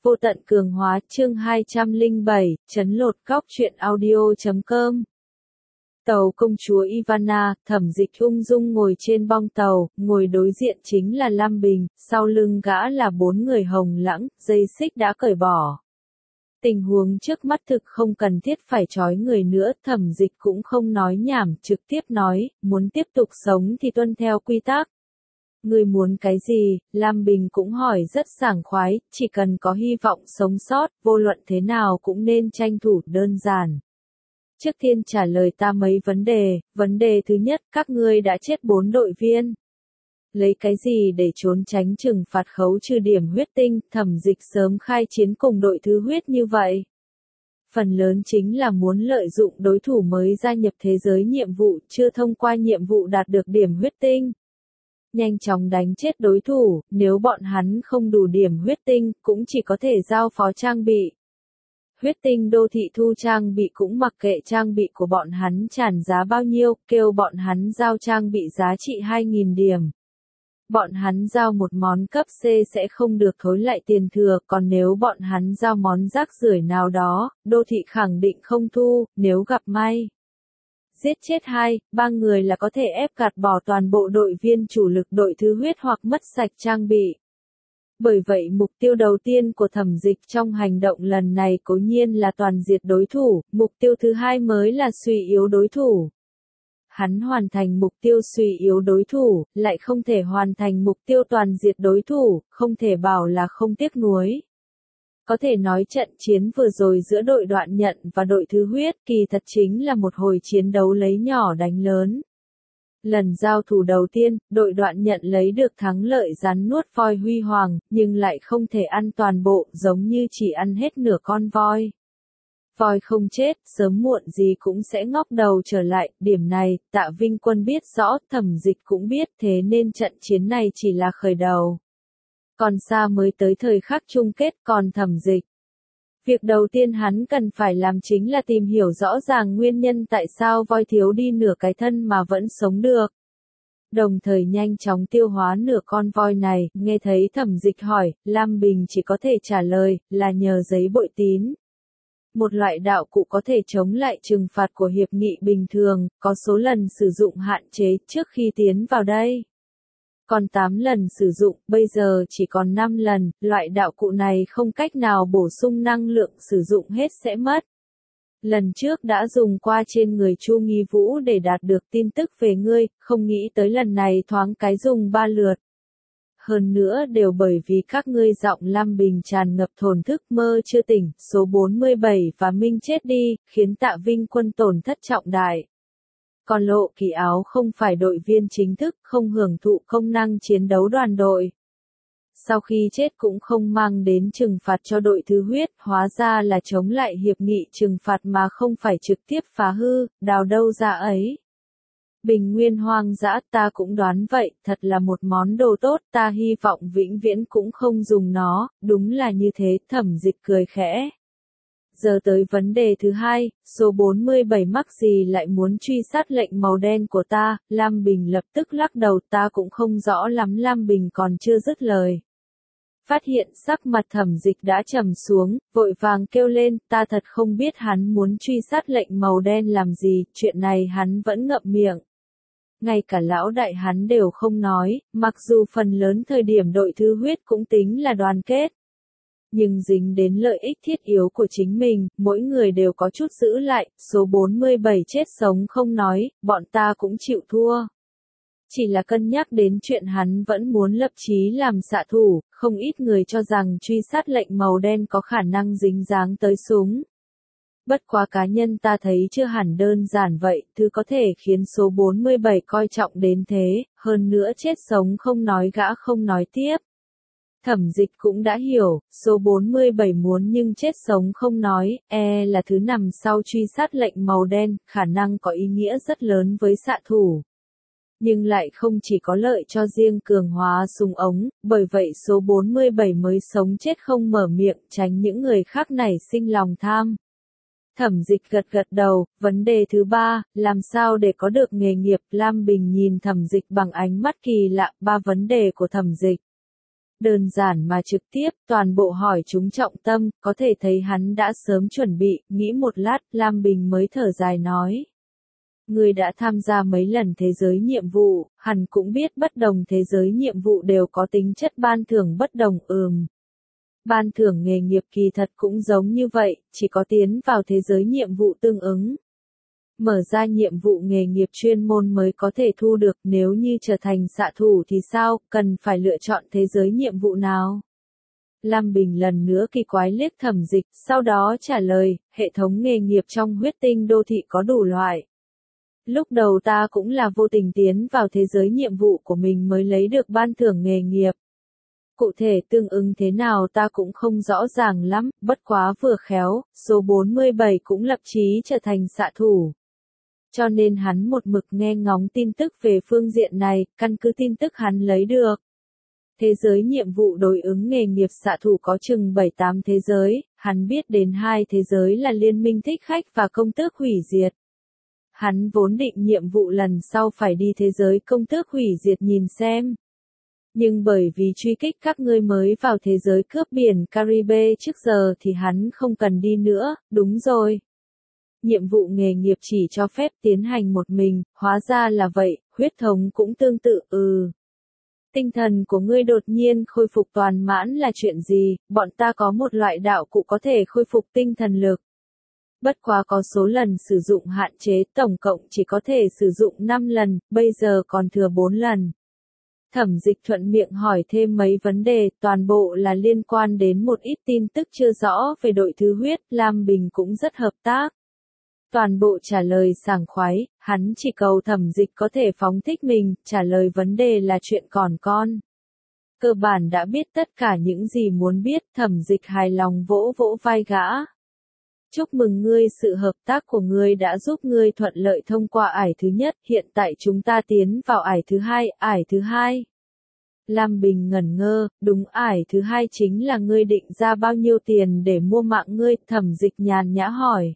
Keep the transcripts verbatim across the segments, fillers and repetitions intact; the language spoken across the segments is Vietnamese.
Vô tận cường hóa chương hai trăm lẻ bảy, chấn lột góc truyện audio chấm com. Tàu công chúa Ivana, Thẩm Dịch ung dung ngồi trên bong tàu, ngồi đối diện chính là Lam Bình, sau lưng gã là bốn người hồng lãng, dây xích đã cởi bỏ. Tình huống trước mắt thực không cần thiết phải trói người nữa, Thẩm Dịch cũng không nói nhảm, trực tiếp nói, muốn tiếp tục sống thì tuân theo quy tắc. Ngươi muốn cái gì? Lam Bình cũng hỏi rất sảng khoái, chỉ cần có hy vọng sống sót, vô luận thế nào cũng nên tranh thủ, đơn giản. Trước tiên trả lời ta mấy vấn đề, vấn đề thứ nhất, các ngươi đã chết bốn đội viên. Lấy cái gì để trốn tránh trừng phạt khấu trừ điểm huyết tinh, Thẩm Dịch sớm khai chiến cùng đội thứ huyết như vậy. Phần lớn chính là muốn lợi dụng đối thủ mới gia nhập thế giới nhiệm vụ, chưa thông qua nhiệm vụ đạt được điểm huyết tinh. Nhanh chóng đánh chết đối thủ, nếu bọn hắn không đủ điểm huyết tinh, cũng chỉ có thể giao phó trang bị. Huyết tinh đô thị thu trang bị cũng mặc kệ trang bị của bọn hắn tràn giá bao nhiêu, kêu bọn hắn giao trang bị giá trị hai nghìn điểm. Bọn hắn giao một món cấp C sẽ không được thối lại tiền thừa, còn nếu bọn hắn giao món rác rưởi nào đó, đô thị khẳng định không thu, nếu gặp may. Giết chết hai, ba người là có thể ép gạt bỏ toàn bộ đội viên chủ lực đội thứ huyết hoặc mất sạch trang bị. Bởi vậy mục tiêu đầu tiên của Thẩm Dịch trong hành động lần này cố nhiên là toàn diệt đối thủ, mục tiêu thứ hai mới là suy yếu đối thủ. Hắn hoàn thành mục tiêu suy yếu đối thủ, lại không thể hoàn thành mục tiêu toàn diệt đối thủ, không thể bảo là không tiếc nuối. Có thể nói trận chiến vừa rồi giữa đội Đoạn Nhận và đội thứ huyết kỳ thật chính là một hồi chiến đấu lấy nhỏ đánh lớn. Lần giao thủ đầu tiên, đội Đoạn Nhận lấy được thắng lợi rắn nuốt voi huy hoàng, nhưng lại không thể ăn toàn bộ, giống như chỉ ăn hết nửa con voi. Voi không chết, sớm muộn gì cũng sẽ ngóc đầu trở lại, điểm này, Tạ Vinh Quân biết rõ, Thẩm Dịch cũng biết, thế nên trận chiến này chỉ là khởi đầu. Còn xa mới tới thời khắc chung kết, còn Thẩm Dịch. Việc đầu tiên hắn cần phải làm chính là tìm hiểu rõ ràng nguyên nhân tại sao voi thiếu đi nửa cái thân mà vẫn sống được. Đồng thời nhanh chóng tiêu hóa nửa con voi này, nghe thấy Thẩm Dịch hỏi, Lam Bình chỉ có thể trả lời, là nhờ giấy bội tín. Một loại đạo cụ có thể chống lại trừng phạt của hiệp nghị bình thường, có số lần sử dụng hạn chế trước khi tiến vào đây. Còn tám lần sử dụng, bây giờ chỉ còn năm lần, loại đạo cụ này không cách nào bổ sung năng lượng sử dụng hết sẽ mất. Lần trước đã dùng qua trên người Chu Nghi Vũ để đạt được tin tức về ngươi, không nghĩ tới lần này thoáng cái dùng ba lượt. Hơn nữa đều bởi vì các ngươi giọng Lam Bình tràn ngập thổn thức mơ chưa tỉnh, số bốn mươi bảy và Minh chết đi, khiến Tạ Vinh Quân tổn thất trọng đại. Còn Lộ Kỳ Áo không phải đội viên chính thức, không hưởng thụ công năng chiến đấu đoàn đội. Sau khi chết cũng không mang đến trừng phạt cho đội thứ huyết, hóa ra là chống lại hiệp nghị trừng phạt mà không phải trực tiếp phá hư, đào đâu ra ấy. Bình nguyên hoang dã, ta cũng đoán vậy, thật là một món đồ tốt, ta hy vọng vĩnh viễn cũng không dùng nó, đúng là như thế, Thẩm Dịch cười khẽ. Giờ tới vấn đề thứ hai, số bốn mươi bảy mắc gì lại muốn truy sát lệnh màu đen của ta, Lam Bình lập tức lắc đầu, ta cũng không rõ lắm. Lam Bình còn chưa dứt lời. Phát hiện sắc mặt Thẩm Dịch đã trầm xuống, vội vàng kêu lên, ta thật không biết hắn muốn truy sát lệnh màu đen làm gì, chuyện này hắn vẫn ngậm miệng. Ngay cả lão đại hắn đều không nói, mặc dù phần lớn thời điểm đội thứ huyết cũng tính là đoàn kết. Nhưng dính đến lợi ích thiết yếu của chính mình, mỗi người đều có chút giữ lại, số bốn mươi bảy chết sống không nói, bọn ta cũng chịu thua. Chỉ là cân nhắc đến chuyện hắn vẫn muốn lập chí làm xạ thủ, không ít người cho rằng truy sát lệnh màu đen có khả năng dính dáng tới súng. Bất quá cá nhân ta thấy chưa hẳn đơn giản vậy, thứ có thể khiến số bốn mươi bảy coi trọng đến thế, hơn nữa chết sống không nói gã không nói tiếp. Thẩm Dịch cũng đã hiểu, số bốn mươi bảy muốn nhưng chết sống không nói, e là thứ nằm sau truy sát lệnh màu đen, khả năng có ý nghĩa rất lớn với xạ thủ. Nhưng lại không chỉ có lợi cho riêng cường hóa súng ống, bởi vậy số bốn mươi bảy mới sống chết không mở miệng, tránh những người khác nảy sinh lòng tham. Thẩm Dịch gật gật đầu, vấn đề thứ ba, làm sao để có được nghề nghiệp, Lam Bình nhìn Thẩm Dịch bằng ánh mắt kỳ lạ, ba vấn đề của Thẩm Dịch. Đơn giản mà trực tiếp, toàn bộ hỏi chúng trọng tâm, có thể thấy hắn đã sớm chuẩn bị, nghĩ một lát, Lam Bình mới thở dài nói. Ngươi đã tham gia mấy lần thế giới nhiệm vụ, hẳn cũng biết bất đồng thế giới nhiệm vụ đều có tính chất ban thưởng bất đồng ừm. Ban thưởng nghề nghiệp kỳ thật cũng giống như vậy, chỉ có tiến vào thế giới nhiệm vụ tương ứng. Mở ra nhiệm vụ nghề nghiệp chuyên môn mới có thể thu được, nếu như trở thành xạ thủ thì sao, cần phải lựa chọn thế giới nhiệm vụ nào? Lam Bình lần nữa kỳ quái liếc Thẩm Dịch, sau đó trả lời, hệ thống nghề nghiệp trong huyết tinh đô thị có đủ loại. Lúc đầu ta cũng là vô tình tiến vào thế giới nhiệm vụ của mình mới lấy được ban thưởng nghề nghiệp. Cụ thể tương ứng thế nào ta cũng không rõ ràng lắm, bất quá vừa khéo, số bốn mươi bảy cũng lập chí trở thành xạ thủ. Cho nên hắn một mực nghe ngóng tin tức về phương diện này, căn cứ tin tức hắn lấy được. Thế giới nhiệm vụ đối ứng nghề nghiệp xạ thủ có chừng bảy tám thế giới, hắn biết đến hai thế giới là Liên minh Thích Khách và Công tước Hủy Diệt. Hắn vốn định nhiệm vụ lần sau phải đi thế giới Công tước Hủy Diệt nhìn xem. Nhưng bởi vì truy kích các ngươi mới vào thế giới cướp biển Caribe trước giờ thì hắn không cần đi nữa, đúng rồi. Nhiệm vụ nghề nghiệp chỉ cho phép tiến hành một mình, hóa ra là vậy, huyết thống cũng tương tự, ừ. Tinh thần của ngươi đột nhiên khôi phục toàn mãn là chuyện gì, bọn ta có một loại đạo cụ có thể khôi phục tinh thần lực. Bất quá có số lần sử dụng hạn chế, tổng cộng chỉ có thể sử dụng năm lần, bây giờ còn thừa bốn lần. Thẩm Dịch thuận miệng hỏi thêm mấy vấn đề, toàn bộ là liên quan đến một ít tin tức chưa rõ về đội thứ huyết, Lam Bình cũng rất hợp tác. Toàn bộ trả lời sảng khoái, hắn chỉ cầu Thẩm Dịch có thể phóng thích mình, trả lời vấn đề là chuyện còn con. Cơ bản đã biết tất cả những gì muốn biết, Thẩm Dịch hài lòng vỗ vỗ vai gã. Chúc mừng ngươi, sự hợp tác của ngươi đã giúp ngươi thuận lợi thông qua ải thứ nhất, hiện tại chúng ta tiến vào ải thứ hai, ải thứ hai. Lam Bình ngẩn ngơ, đúng, ải thứ hai chính là ngươi định ra bao nhiêu tiền để mua mạng ngươi, Thẩm Dịch nhàn nhã hỏi.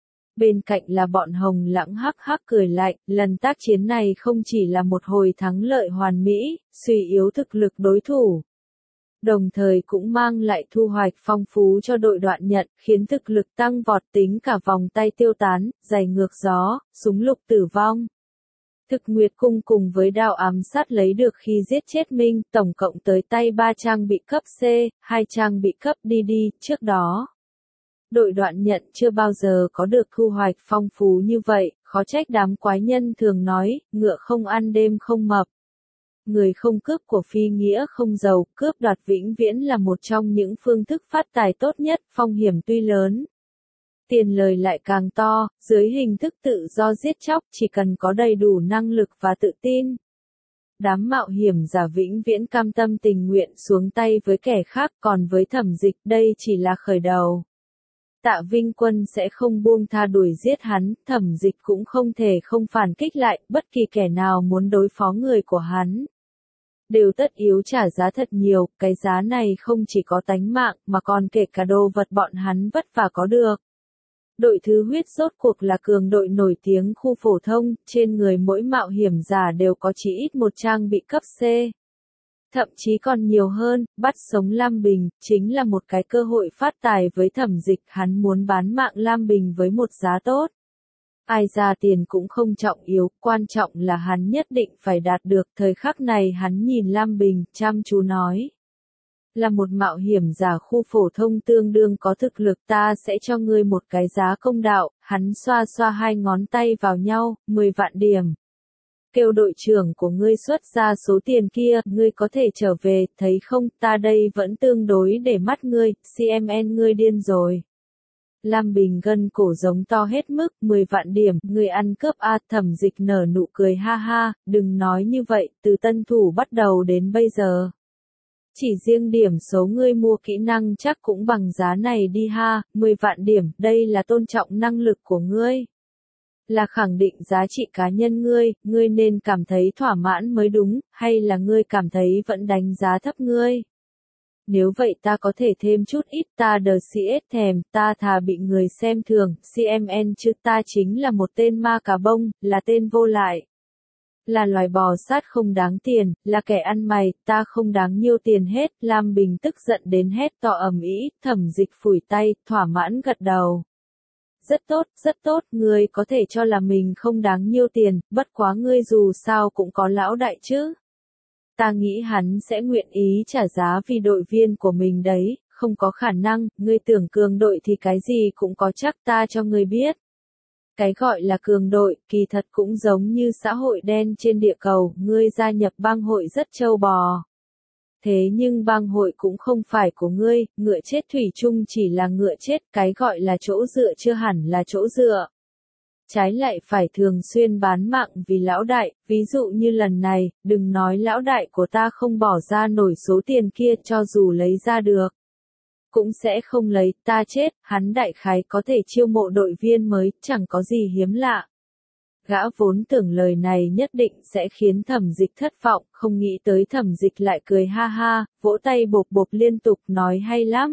Bên cạnh là bọn Hồng Lãng hắc hắc cười lạnh, lần tác chiến này không chỉ là một hồi thắng lợi hoàn mỹ, suy yếu thực lực đối thủ. Đồng thời cũng mang lại thu hoạch phong phú cho đội đoạn nhận, khiến thực lực tăng vọt, tính cả vòng tay tiêu tán, giày ngược gió, súng lục tử vong. Thực Nguyệt Cung cùng với đao ám sát lấy được khi giết chết Minh, tổng cộng tới tay ba trang bị cấp C, hai trang bị cấp đê đê, trước đó. Đội đoạn nhận chưa bao giờ có được thu hoạch phong phú như vậy, khó trách đám quái nhân thường nói, ngựa không ăn đêm không mập. Người không cướp của phi nghĩa không giàu, cướp đoạt vĩnh viễn là một trong những phương thức phát tài tốt nhất, phong hiểm tuy lớn. Tiền lời lại càng to, dưới hình thức tự do giết chóc, chỉ cần có đầy đủ năng lực và tự tin. Đám mạo hiểm giả vĩnh viễn cam tâm tình nguyện xuống tay với kẻ khác, còn với Thẩm Dịch đây chỉ là khởi đầu. Tạ Vinh Quân sẽ không buông tha đuổi giết hắn, Thẩm Dịch cũng không thể không phản kích lại, bất kỳ kẻ nào muốn đối phó người của hắn. Đều tất yếu trả giá thật nhiều, cái giá này không chỉ có tánh mạng, mà còn kể cả đồ vật bọn hắn vất vả có được. Đội thứ huyết rốt cuộc là cường đội nổi tiếng khu phổ thông, trên người mỗi mạo hiểm giả đều có chỉ ít một trang bị cấp C. Thậm chí còn nhiều hơn, bắt sống Lam Bình, chính là một cái cơ hội phát tài với Thẩm Dịch, hắn muốn bán mạng Lam Bình với một giá tốt. Ai ra tiền cũng không trọng yếu, quan trọng là hắn nhất định phải đạt được, thời khắc này hắn nhìn Lam Bình, chăm chú nói. Là một mạo hiểm giả khu phổ thông tương đương có thực lực, ta sẽ cho ngươi một cái giá công đạo, hắn xoa xoa hai ngón tay vào nhau, mười vạn điểm. Kêu đội trưởng của ngươi xuất ra số tiền kia, ngươi có thể trở về, thấy không, ta đây vẫn tương đối để mắt ngươi, xê em en ngươi điên rồi. Lam Bình gân cổ giống to hết mức, mười vạn điểm, ngươi ăn cướp a, Thẩm Dịch nở nụ cười ha ha, đừng nói như vậy, từ tân thủ bắt đầu đến bây giờ. Chỉ riêng điểm số ngươi mua kỹ năng chắc cũng bằng giá này đi ha, mười vạn điểm, đây là tôn trọng năng lực của ngươi. Là khẳng định giá trị cá nhân ngươi, ngươi nên cảm thấy thỏa mãn mới đúng, hay là ngươi cảm thấy vẫn đánh giá thấp ngươi? Nếu vậy ta có thể thêm chút ít, ta đờ xê ét thèm, ta thà bị người xem thường, xê em en chứ ta chính là một tên ma cà bông, là tên vô lại. Là loài bò sát không đáng tiền, là kẻ ăn mày, ta không đáng nhiêu tiền hết. Lam Bình tức giận đến hét to ầm ĩ. Thẩm Dịch phủi tay, thỏa mãn gật đầu. Rất tốt, rất tốt, ngươi có thể cho là mình không đáng nhiêu tiền, bất quá ngươi dù sao cũng có lão đại chứ. Ta nghĩ hắn sẽ nguyện ý trả giá vì đội viên của mình đấy, không có khả năng, ngươi tưởng cường đội thì cái gì cũng có chắc, ta cho ngươi biết. Cái gọi là cường đội, kỳ thật cũng giống như xã hội đen trên địa cầu, ngươi gia nhập bang hội rất trâu bò. Thế nhưng bang hội cũng không phải của ngươi, ngựa chết thủy chung chỉ là ngựa chết, cái gọi là chỗ dựa chưa hẳn là chỗ dựa. Trái lại phải thường xuyên bán mạng vì lão đại, ví dụ như lần này, đừng nói lão đại của ta không bỏ ra nổi số tiền kia, cho dù lấy ra được. Cũng sẽ không lấy, ta chết, hắn đại khái có thể chiêu mộ đội viên mới, chẳng có gì hiếm lạ. Gã vốn tưởng lời này nhất định sẽ khiến Thẩm Dịch thất vọng, không nghĩ tới Thẩm Dịch lại cười ha ha, vỗ tay bộp bộp liên tục nói hay lắm.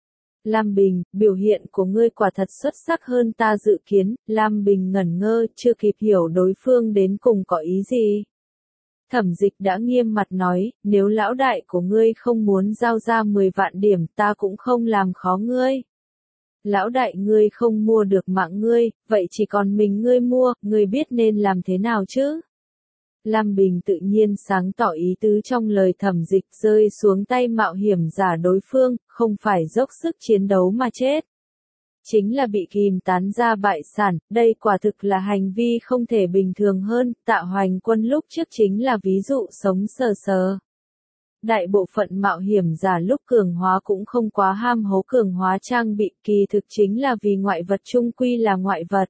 Lam Bình, biểu hiện của ngươi quả thật xuất sắc hơn ta dự kiến. Lam Bình ngẩn ngơ, chưa kịp hiểu đối phương đến cùng có ý gì. Thẩm Dịch đã nghiêm mặt nói, nếu lão đại của ngươi không muốn giao ra mười vạn điểm, ta cũng không làm khó ngươi. Lão đại ngươi không mua được mạng ngươi, vậy chỉ còn mình ngươi mua, ngươi biết nên làm thế nào chứ? Lam Bình tự nhiên sáng tỏ ý tứ trong lời Thẩm Dịch, rơi xuống tay mạo hiểm giả đối phương, không phải dốc sức chiến đấu mà chết. Chính là bị kìm tán ra bại sản, đây quả thực là hành vi không thể bình thường hơn. Tạ Hoành Quân lúc trước chính là ví dụ sống sờ sờ. Đại bộ phận mạo hiểm giả lúc cường hóa cũng không quá ham hố cường hóa trang bị, kỳ thực chính là vì ngoại vật chung quy là ngoại vật.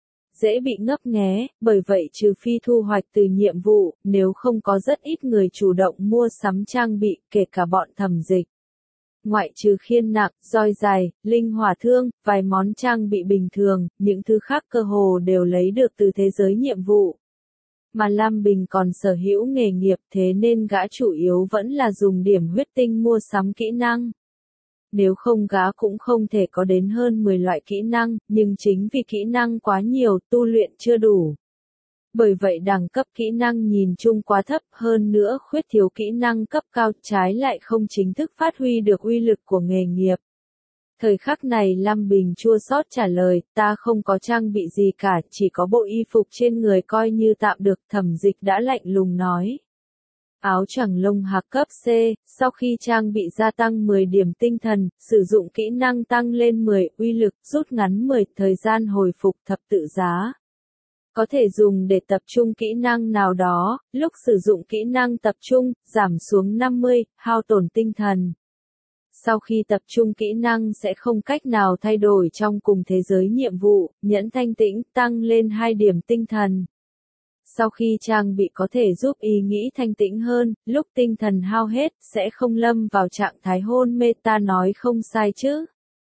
Dễ bị ngấp nghé, bởi vậy trừ phi thu hoạch từ nhiệm vụ, nếu không có rất ít người chủ động mua sắm trang bị, kể cả bọn Thẩm Dịch. Ngoại trừ khiên nặng, roi dài, linh hỏa thương, vài món trang bị bình thường, những thứ khác cơ hồ đều lấy được từ thế giới nhiệm vụ. Mà Lam Bình còn sở hữu nghề nghiệp, thế nên gã chủ yếu vẫn là dùng điểm huyết tinh mua sắm kỹ năng. Nếu không gã cũng không thể có đến hơn mười loại kỹ năng, nhưng chính vì kỹ năng quá nhiều, tu luyện chưa đủ. Bởi vậy đẳng cấp kỹ năng nhìn chung quá thấp, hơn nữa khuyết thiếu kỹ năng cấp cao, trái lại không chính thức phát huy được uy lực của nghề nghiệp. Thời khắc này Lam Bình chua xót trả lời, ta không có trang bị gì cả, chỉ có bộ y phục trên người coi như tạm được. Thẩm Dịch đã lạnh lùng nói. Áo choàng lông hạc cấp C, sau khi trang bị gia tăng mười điểm tinh thần, sử dụng kỹ năng tăng lên mười, uy lực rút ngắn mười, thời gian hồi phục thập tự giá. Có thể dùng để tập trung kỹ năng nào đó, lúc sử dụng kỹ năng tập trung, giảm xuống năm mươi, hao tổn tinh thần. Sau khi tập trung kỹ năng sẽ không cách nào thay đổi trong cùng thế giới nhiệm vụ, nhẫn thanh tĩnh, tăng lên hai điểm tinh thần. Sau khi trang bị có thể giúp ý nghĩ thanh tĩnh hơn, lúc tinh thần hao hết, sẽ không lâm vào trạng thái hôn mê, ta nói không sai chứ.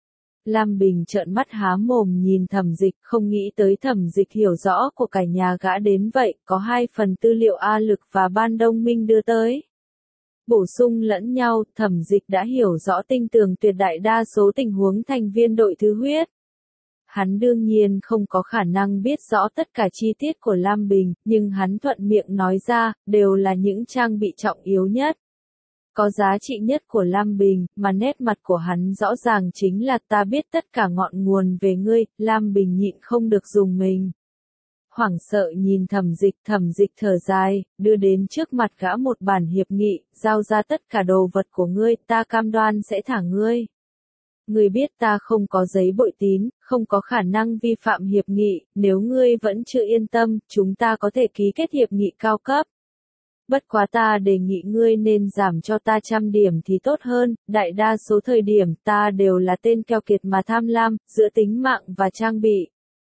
Lam Bình trợn mắt há mồm nhìn Thẩm Dịch, không nghĩ tới Thẩm Dịch hiểu rõ của cả nhà gã đến vậy, có hai phần tư liệu A Lực và Ban Đông Minh đưa tới. Bổ sung lẫn nhau, Thẩm Dịch đã hiểu rõ tinh tường tuyệt đại đa số tình huống thành viên đội thứ huyết. Hắn đương nhiên không có khả năng biết rõ tất cả chi tiết của Lam Bình, nhưng hắn thuận miệng nói ra, đều là những trang bị trọng yếu nhất. Có giá trị nhất của Lam Bình, mà nét mặt của hắn rõ ràng chính là ta biết tất cả ngọn nguồn về ngươi. Lam Bình nhịn không được dùng mình. Hoảng sợ nhìn Thẩm Dịch, Thẩm Dịch thở dài, đưa đến trước mặt gã một bản hiệp nghị, giao ra tất cả đồ vật của ngươi, ta cam đoan sẽ thả ngươi. Ngươi biết ta không có giấy bội tín, không có khả năng vi phạm hiệp nghị, nếu ngươi vẫn chưa yên tâm, chúng ta có thể ký kết hiệp nghị cao cấp. Bất quá ta đề nghị ngươi nên giảm cho ta trăm điểm thì tốt hơn, đại đa số thời điểm ta đều là tên keo kiệt mà tham lam, giữa tính mạng và trang bị.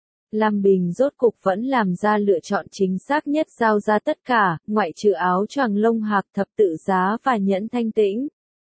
Lam Bình rốt cục vẫn làm ra lựa chọn chính xác nhất, giao ra tất cả, ngoại trừ áo choàng lông hạc thập tự giá và nhẫn thanh tĩnh.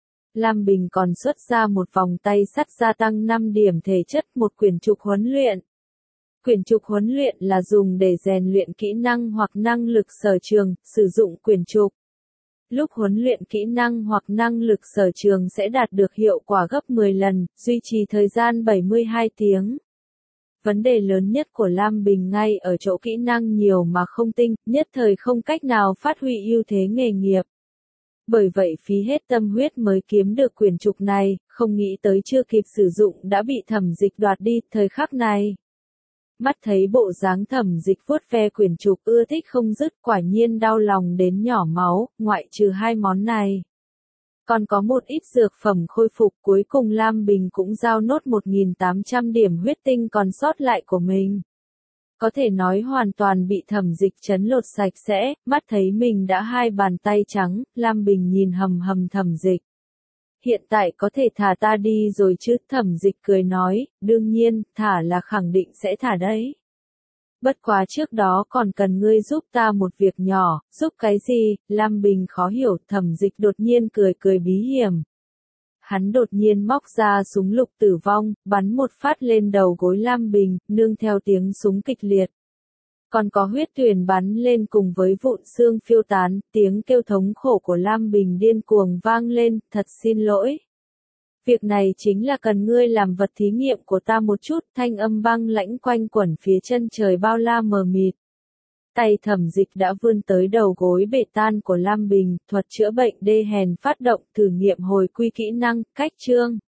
Lam Bình còn xuất ra một vòng tay sắt gia tăng năm điểm thể chất, một quyển trục huấn luyện. Quyển trục huấn luyện là dùng để rèn luyện kỹ năng hoặc năng lực sở trường, sử dụng quyển trục. Lúc huấn luyện kỹ năng hoặc năng lực sở trường sẽ đạt được hiệu quả gấp mười lần, duy trì thời gian bảy mươi hai tiếng. Vấn đề lớn nhất của Lam Bình ngay ở chỗ kỹ năng nhiều mà không tinh, nhất thời không cách nào phát huy ưu thế nghề nghiệp. Bởi vậy phí hết tâm huyết mới kiếm được quyển trục này, không nghĩ tới chưa kịp sử dụng đã bị Thẩm Dịch đoạt đi, thời khắc này. Mắt thấy bộ dáng Thẩm Dịch vuốt ve quyển trục ưa thích không dứt, quả nhiên đau lòng đến nhỏ máu, ngoại trừ hai món này. Còn có một ít dược phẩm khôi phục, cuối cùng Lam Bình cũng giao nốt một nghìn tám trăm điểm huyết tinh còn sót lại của mình. Có thể nói hoàn toàn bị Thẩm Dịch trấn lột sạch sẽ, mắt thấy mình đã hai bàn tay trắng, Lam Bình nhìn hầm hầm Thẩm Dịch. Hiện tại có thể thả ta đi rồi chứ, Thẩm Dịch cười nói, đương nhiên, thả là khẳng định sẽ thả đấy. Bất quá trước đó còn cần ngươi giúp ta một việc nhỏ, giúp cái gì, Lam Bình khó hiểu, Thẩm Dịch đột nhiên cười cười bí hiểm. Hắn đột nhiên móc ra súng lục tử vong, bắn một phát lên đầu gối Lam Bình, nương theo tiếng súng kịch liệt. Còn có huyết tuyền bắn lên cùng với vụn xương phiêu tán, tiếng kêu thống khổ của Lam Bình điên cuồng vang lên, thật xin lỗi. Việc này chính là cần ngươi làm vật thí nghiệm của ta một chút, thanh âm băng lãnh quanh quẩn phía chân trời bao la mờ mịt. Tay Thẩm Dịch đã vươn tới đầu gối bể tan của Lam Bình, thuật chữa bệnh đê hèn phát động thử nghiệm hồi quy kỹ năng, cách chương.